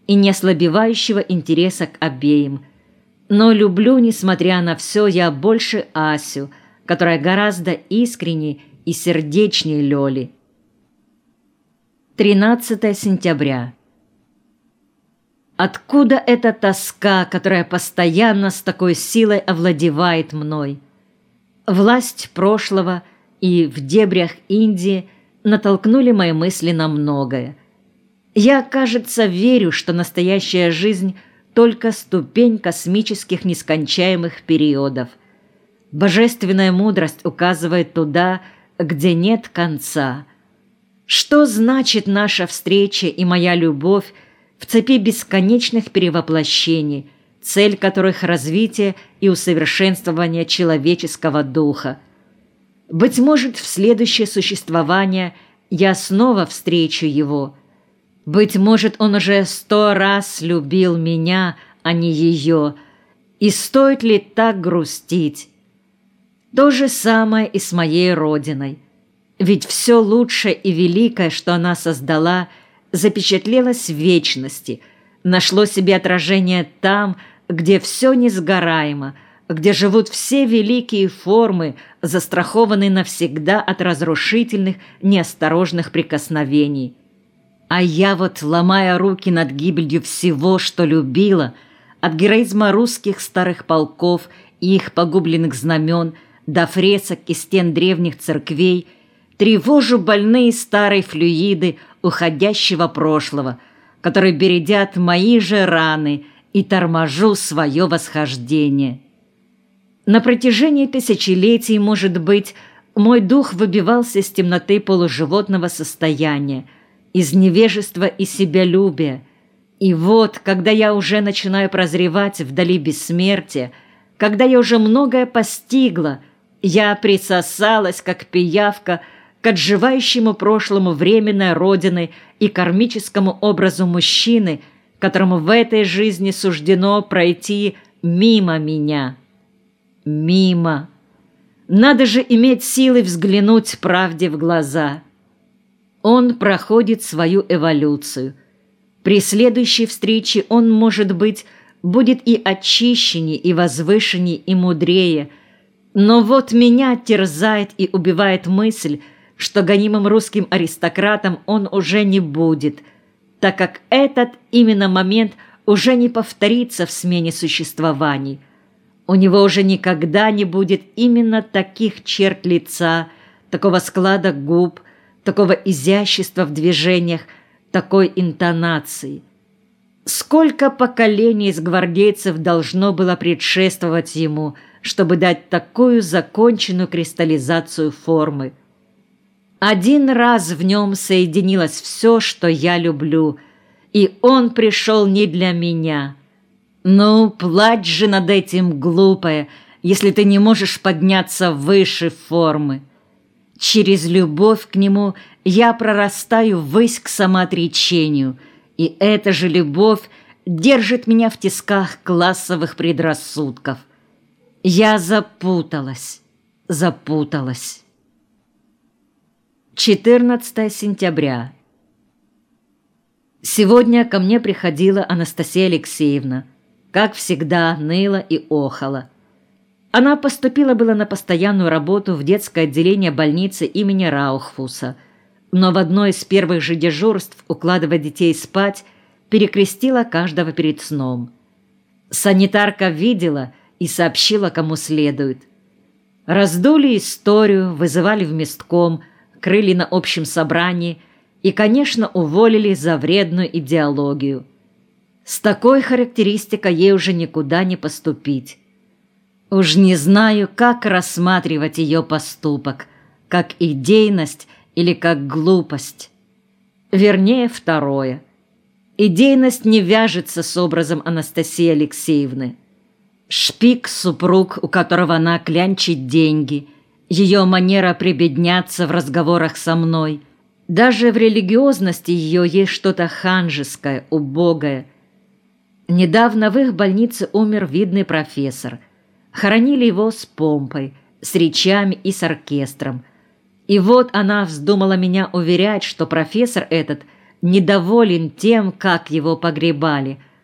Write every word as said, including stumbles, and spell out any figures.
и неослабевающего интереса к обеим. Но люблю, несмотря на все, я больше Асю, которая гораздо искренней и сердечнее Лёли. тринадцатое сентября. Откуда эта тоска, которая постоянно с такой силой овладевает мной? Власть прошлого и в дебрях Индии натолкнули мои мысли на многое. Я, кажется, верю, что настоящая жизнь – только ступень космических нескончаемых периодов. Божественная мудрость указывает туда, где нет конца. Что значит наша встреча и моя любовь в цепи бесконечных перевоплощений, цель которых – развитие и усовершенствование человеческого духа? Быть может, в следующее существование я снова встречу его. Быть может, он уже сто раз любил меня, а не ее. И стоит ли так грустить? То же самое и с моей родиной. Ведь все лучшее и великое, что она создала, запечатлелось в вечности, нашло себе отражение там, где все несгораемо, где живут все великие формы, застрахованные навсегда от разрушительных, неосторожных прикосновений. А я вот, ломая руки над гибелью всего, что любила, от героизма русских старых полков и их погубленных знамен до фресок и стен древних церквей, тревожу больные старые флюиды уходящего прошлого, которые бередят мои же раны, и торможу свое восхождение. На протяжении тысячелетий, может быть, мой дух выбивался из темноты полуживотного состояния, из невежества и себялюбия. И вот, когда я уже начинаю прозревать вдали бессмертия, когда я уже многое постигла, я присосалась, как пиявка, к отживающему прошлому временной родины и кармическому образу мужчины, которому в этой жизни суждено пройти мимо меня. Мимо. Надо же иметь силы взглянуть правде в глаза. Он проходит свою эволюцию. При следующей встрече он, может быть, будет и очищеннее, и возвышеннее, и мудрее. Но вот меня терзает и убивает мысль, что гонимым русским аристократом он уже не будет, так как этот именно момент уже не повторится в смене существований. У него уже никогда не будет именно таких черт лица, такого склада губ, такого изящества в движениях, такой интонации. Сколько поколений из гвардейцев должно было предшествовать ему, чтобы дать такую законченную кристаллизацию формы? Один раз в нем соединилось все, что я люблю, и он пришел не для меня. Ну, плачь же над этим, глупая, если ты не можешь подняться выше формы. Через любовь к нему я прорастаю ввысь к самоотречению, и эта же любовь держит меня в тисках классовых предрассудков. Я запуталась, запуталась. четырнадцатое сентября. Сегодня ко мне приходила Анастасия Алексеевна. Как всегда, ныла и охала. Она поступила было на постоянную работу в детское отделение больницы имени Раухфуса, но в одно из первых же дежурств, укладывая детей спать, перекрестила каждого перед сном. Санитарка видела и сообщила, кому следует. Раздули историю, вызывали в местком, крыли на общем собрании и, конечно, уволили за вредную идеологию. С такой характеристикой ей уже никуда не поступить. Уж не знаю, как рассматривать ее поступок, как идейность или как глупость. Вернее, второе. Идейность не вяжется с образом Анастасии Алексеевны. Шпик – супруг, у которого она клянчит деньги, ее манера прибедняться в разговорах со мной. Даже в религиозности ее есть что-то ханжеское, убогое. Недавно в их больнице умер видный профессор. Хоронили его с помпой, с речами и с оркестром. И вот она вздумала меня уверять, что профессор этот недоволен тем, как его погребали,